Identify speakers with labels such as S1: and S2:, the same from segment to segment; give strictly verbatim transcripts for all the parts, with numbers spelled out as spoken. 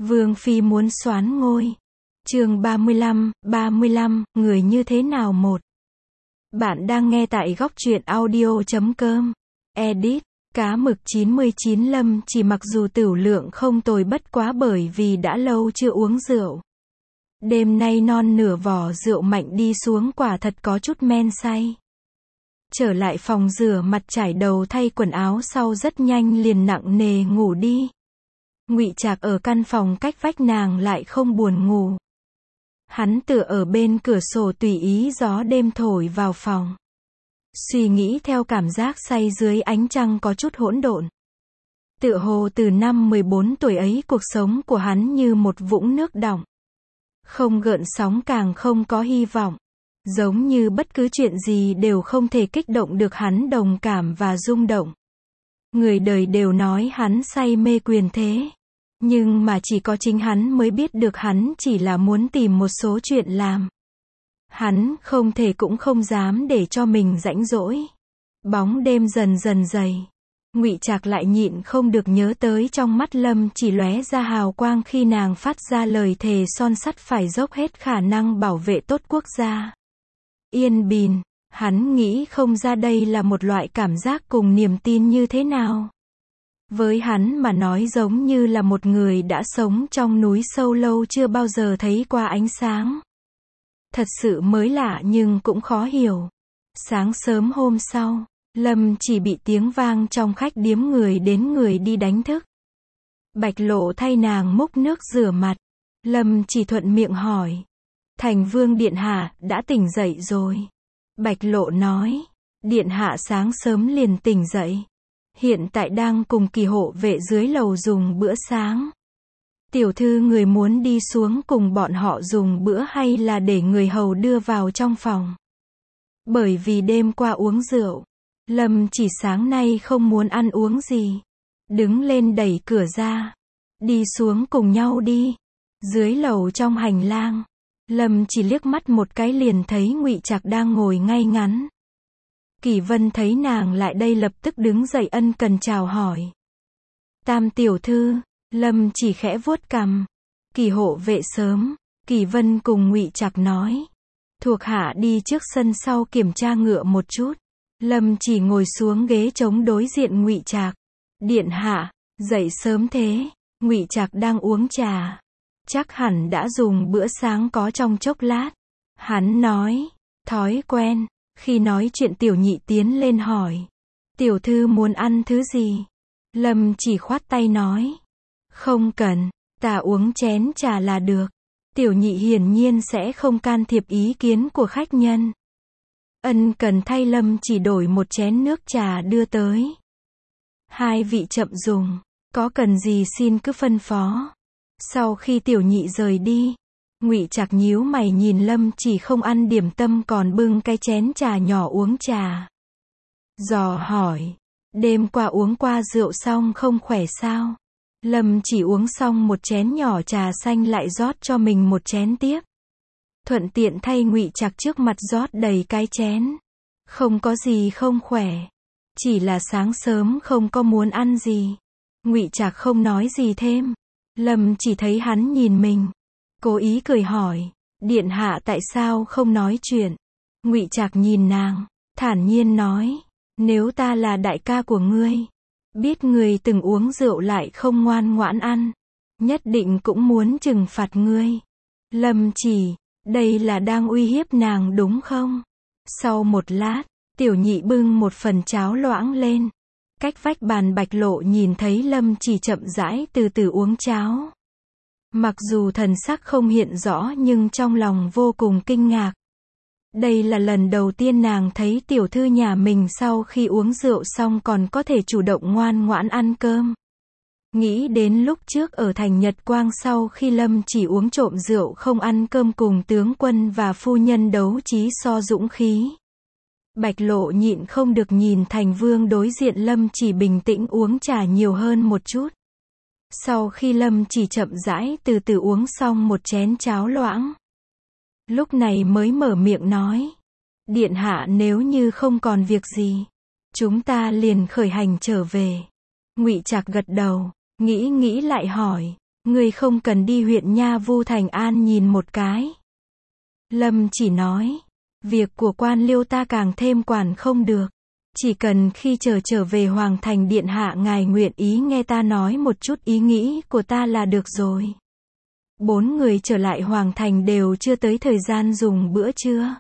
S1: Vương phi muốn soán ngôi. Chương ba mươi lăm, ba mươi lăm, người như thế nào một. Bạn đang nghe tại góc truyện audio chấm com. Edit, cá mực chín mươi chín Lâm chỉ mặc dù tửu lượng không tồi bất quá bởi vì đã lâu chưa uống rượu. Đêm nay non nửa vỏ rượu mạnh đi xuống quả thật có chút men say. Trở lại phòng rửa mặt trải đầu thay quần áo sau rất nhanh liền nặng nề ngủ đi. Ngụy Trạc ở căn phòng cách vách nàng lại không buồn ngủ. Hắn tựa ở bên cửa sổ tùy ý gió đêm thổi vào phòng. Suy nghĩ theo cảm giác say dưới ánh trăng có chút hỗn độn. Tựa hồ từ năm mười bốn tuổi ấy cuộc sống của hắn như một vũng nước đọng. Không gợn sóng càng không có hy vọng. Giống như bất cứ chuyện gì đều không thể kích động được hắn đồng cảm và rung động. Người đời đều nói hắn say mê quyền thế. Nhưng mà chỉ có chính hắn mới biết được hắn chỉ là muốn tìm một số chuyện làm. Hắn không thể cũng không dám để cho mình rãnh rỗi. Bóng đêm dần dần dày. Ngụy Trạc lại nhịn không được nhớ tới trong mắt Lâm chỉ lóe ra hào quang khi nàng phát ra lời thề son sắt phải dốc hết khả năng bảo vệ tốt quốc gia. Yên Bình, hắn nghĩ không ra đây là một loại cảm giác cùng niềm tin như thế nào. Với hắn mà nói giống như là một người đã sống trong núi sâu lâu chưa bao giờ thấy qua ánh sáng. Thật sự mới lạ nhưng cũng khó hiểu. Sáng sớm hôm sau, Lâm chỉ bị tiếng vang trong khách điếm người đến người đi đánh thức. Bạch Lộ thay nàng múc nước rửa mặt. Lâm chỉ thuận miệng hỏi. Thành Vương điện hạ đã tỉnh dậy rồi. Bạch Lộ nói. Điện hạ sáng sớm liền tỉnh dậy. Hiện tại đang cùng kỳ hộ vệ dưới lầu dùng bữa sáng. Tiểu thư người muốn đi xuống cùng bọn họ dùng bữa hay là để người hầu đưa vào trong phòng? Bởi vì đêm qua uống rượu, Lâm chỉ sáng nay không muốn ăn uống gì. Đứng lên đẩy cửa ra. Đi xuống cùng nhau đi. Dưới lầu trong hành lang, Lâm chỉ liếc mắt một cái liền thấy Ngụy Trạc đang ngồi ngay ngắn. Kỳ Vân thấy nàng lại đây lập tức đứng dậy ân cần chào hỏi. Tam tiểu thư, Lâm chỉ khẽ vuốt cằm. Kỳ hộ vệ sớm, Kỳ Vân cùng Ngụy Trạc nói. Thuộc hạ đi trước sân sau kiểm tra ngựa một chút. Lâm chỉ ngồi xuống ghế trống đối diện Ngụy Trạc. Điện hạ, dậy sớm thế. Ngụy Trạc đang uống trà. Chắc hẳn đã dùng bữa sáng có trong chốc lát. Hắn nói, thói quen. Khi nói chuyện tiểu nhị tiến lên hỏi. Tiểu thư muốn ăn thứ gì? Lâm chỉ khoát tay nói. Không cần, ta uống chén trà là được. Tiểu nhị hiển nhiên sẽ không can thiệp ý kiến của khách nhân. Ân cần thay Lâm chỉ đổi một chén nước trà đưa tới. Hai vị chậm dùng, có cần gì xin cứ phân phó. Sau khi tiểu nhị rời đi, Ngụy Trạc nhíu mày nhìn Lâm chỉ không ăn điểm tâm còn bưng cái chén trà nhỏ uống trà. Dò hỏi, đêm qua uống qua rượu xong không khỏe sao? Lâm chỉ uống xong một chén nhỏ trà xanh lại rót cho mình một chén tiếp. Thuận tiện thay Ngụy Trạc trước mặt rót đầy cái chén. Không có gì không khỏe. Chỉ là sáng sớm không có muốn ăn gì. Ngụy Trạc không nói gì thêm. Lâm chỉ thấy hắn nhìn mình. Cố ý cười hỏi. Điện hạ tại sao không nói chuyện? Ngụy Trạc nhìn nàng. Thản nhiên nói. Nếu ta là đại ca của ngươi. Biết ngươi từng uống rượu lại không ngoan ngoãn ăn. Nhất định cũng muốn trừng phạt ngươi. Lâm chỉ. Đây là đang uy hiếp nàng đúng không? Sau một lát, tiểu nhị bưng một phần cháo loãng lên. Cách vách bàn Bạch Lộ nhìn thấy Lâm chỉ chậm rãi từ từ uống cháo. Mặc dù thần sắc không hiện rõ nhưng trong lòng vô cùng kinh ngạc. Đây là lần đầu tiên nàng thấy tiểu thư nhà mình sau khi uống rượu xong còn có thể chủ động ngoan ngoãn ăn cơm. Nghĩ đến lúc trước ở thành Nhật Quang sau khi Lâm chỉ uống trộm rượu không ăn cơm cùng tướng quân và phu nhân đấu trí so dũng khí. Bạch Lộ nhịn không được nhìn Thành Vương đối diện Lâm chỉ bình tĩnh uống trà nhiều hơn một chút. Sau khi Lâm chỉ chậm rãi từ từ uống xong một chén cháo loãng. Lúc này mới mở miệng nói. Điện hạ nếu như không còn việc gì. Chúng ta liền khởi hành trở về. Ngụy Trạc gật đầu. Nghĩ nghĩ lại hỏi. Ngươi không cần đi huyện Nha Vu Thành An nhìn một cái. Lâm chỉ nói, việc của quan liêu ta càng thêm quản không được. Chỉ cần khi trở trở về Hoàng Thành Điện hạ ngài nguyện ý nghe ta nói một chút ý nghĩ của ta là được rồi. Bốn người trở lại Hoàng Thành đều chưa tới thời gian dùng bữa trưa.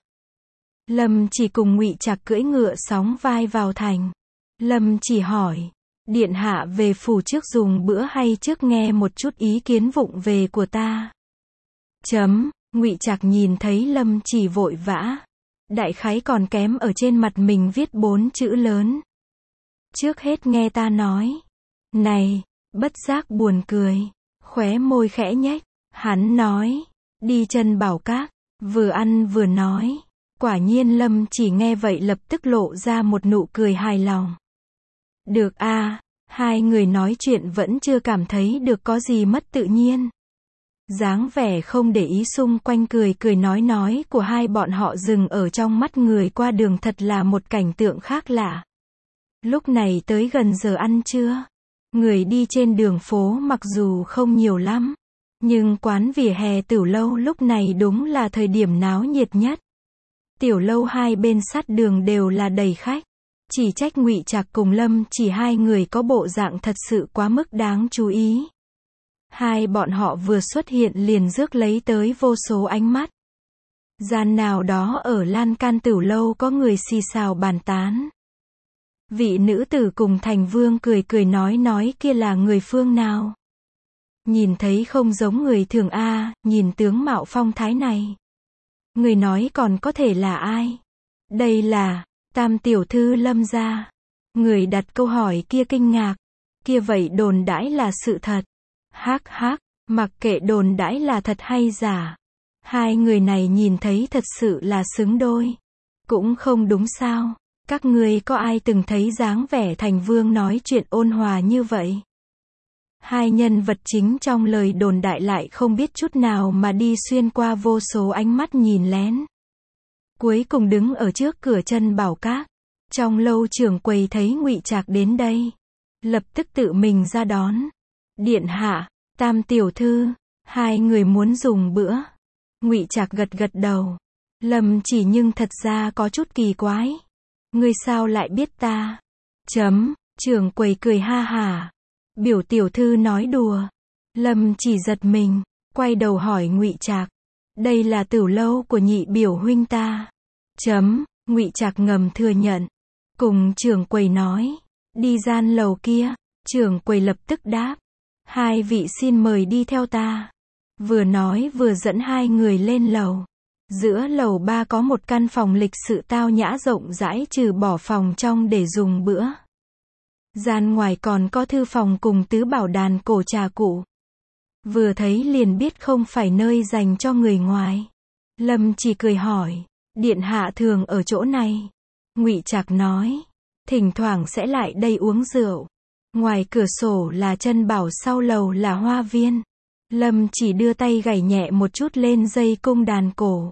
S1: Lâm chỉ cùng Ngụy Trạc cưỡi ngựa sóng vai vào thành. Lâm chỉ hỏi, điện hạ về phủ trước dùng bữa hay trước nghe một chút ý kiến vụng về của ta? Chấm, Ngụy Trạc nhìn thấy Lâm chỉ vội vã. Đại khái còn kém ở trên mặt mình viết bốn chữ lớn. Trước hết nghe ta nói. Này, bất giác buồn cười. Khóe môi khẽ nhếch. Hắn nói, đi chân bảo các, vừa ăn vừa nói. Quả nhiên Lâm chỉ nghe vậy lập tức lộ ra một nụ cười hài lòng. Được a, à, hai người nói chuyện vẫn chưa cảm thấy được có gì mất tự nhiên. Dáng vẻ không để ý xung quanh cười cười nói nói của hai bọn họ dừng ở trong mắt người qua đường thật là một cảnh tượng khác lạ. Lúc này tới gần giờ ăn trưa. Người đi trên đường phố mặc dù không nhiều lắm. Nhưng quán vỉa hè tiểu lâu lúc này đúng là thời điểm náo nhiệt nhất. Tiểu lâu hai bên sát đường đều là đầy khách. Chỉ trách Ngụy Trạc cùng Lâm chỉ hai người có bộ dạng thật sự quá mức đáng chú ý. Hai bọn họ vừa xuất hiện liền rước lấy tới vô số ánh mắt. Gian nào đó ở lan can tiểu lâu có người xì xào bàn tán. Vị nữ tử cùng thành vương cười cười nói nói kia là người phương nào. Nhìn thấy không giống người thường a, à, nhìn tướng mạo phong thái này. Người nói còn có thể là ai? Đây là Tam tiểu thư Lâm gia. Người đặt câu hỏi kia kinh ngạc. Kia vậy đồn đãi là sự thật. Hắc hắc, mặc kệ đồn đãi là thật hay giả. Hai người này nhìn thấy thật sự là xứng đôi. Cũng không đúng sao? Các ngươi có ai từng thấy dáng vẻ thành vương nói chuyện ôn hòa như vậy? Hai nhân vật chính trong lời đồn đại lại không biết chút nào mà đi xuyên qua vô số ánh mắt nhìn lén. Cuối cùng đứng ở trước cửa chân bảo các. Trong lâu trưởng quầy thấy Ngụy Trạc đến đây. Lập tức tự mình ra đón. Điện hạ, Tam tiểu thư, hai người muốn dùng bữa. Ngụy Trạc gật gật đầu. Lâm chỉ nhưng thật ra có chút kỳ quái. Ngươi sao lại biết ta? Chấm, trưởng quầy cười ha hả. Biểu tiểu thư nói đùa. Lâm chỉ giật mình, quay đầu hỏi Ngụy Trạc. Đây là tiểu lâu của nhị biểu huynh ta. Chấm, Ngụy Trạc ngầm thừa nhận. Cùng trưởng quầy nói. Đi gian lầu kia. Trưởng quầy lập tức đáp. Hai vị xin mời đi theo ta. Vừa nói vừa dẫn hai người lên lầu. Giữa lầu ba có một căn phòng lịch sự tao nhã rộng rãi trừ bỏ phòng trong để dùng bữa. Gian ngoài còn có thư phòng cùng tứ bảo đàn cổ trà cụ. Vừa thấy liền biết không phải nơi dành cho người ngoài. Lâm chỉ cười hỏi, điện hạ thường ở chỗ này. Ngụy Trạc nói, thỉnh thoảng sẽ lại đây uống rượu. Ngoài cửa sổ là chân bảo, sau lầu là hoa viên. Lâm chỉ đưa tay gảy nhẹ một chút lên dây cung đàn cổ.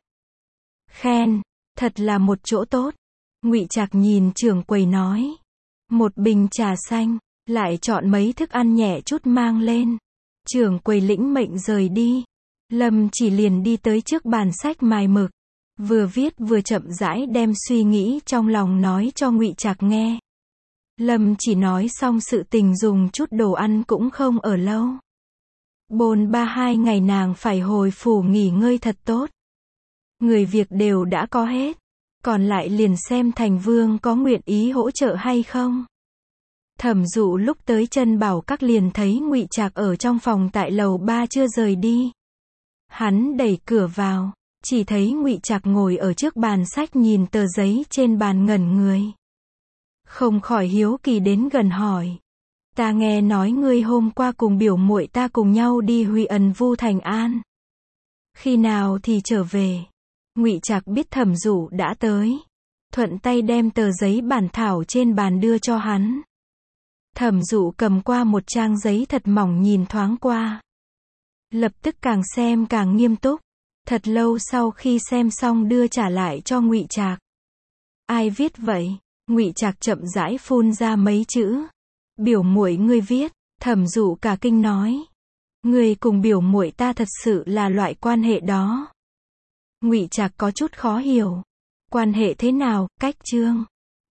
S1: Khen, thật là một chỗ tốt. Ngụy Trạc nhìn trưởng quầy nói. Một bình trà xanh, lại chọn mấy thức ăn nhẹ chút mang lên. Trưởng quầy lĩnh mệnh rời đi. Lâm chỉ liền đi tới trước bàn sách mài mực. Vừa viết vừa chậm rãi đem suy nghĩ trong lòng nói cho Ngụy Trạc nghe. Lâm chỉ nói xong sự tình dùng chút đồ ăn cũng không ở lâu. Bồn ba hai ngày nàng phải hồi phủ nghỉ ngơi thật tốt. Người việc đều đã có hết. Còn lại liền xem thành vương có nguyện ý hỗ trợ hay không. Thẩm Dụ lúc tới chân bảo các liền thấy Ngụy Trạc ở trong phòng tại lầu ba chưa rời đi. Hắn đẩy cửa vào, chỉ thấy Ngụy Trạc ngồi ở trước bàn sách nhìn tờ giấy trên bàn ngẩn người. Không khỏi hiếu kỳ đến gần hỏi. Ta nghe nói ngươi hôm qua cùng biểu muội ta cùng nhau đi huyện Vu Thành An. Khi nào thì trở về? Ngụy Trạc biết Thẩm Dụ đã tới. Thuận tay đem tờ giấy bản thảo trên bàn đưa cho hắn. Thẩm Dụ cầm qua một trang giấy thật mỏng nhìn thoáng qua. Lập tức càng xem càng nghiêm túc. Thật lâu sau khi xem xong đưa trả lại cho Ngụy Trạc. Ai viết vậy? Ngụy Trạc chậm rãi phun ra mấy chữ. Biểu muội ngươi viết. Thẩm Dụ cả kinh nói. Người cùng biểu muội ta thật sự là loại quan hệ đó. Ngụy Trạc có chút khó hiểu. Quan hệ thế nào, Cách Trương?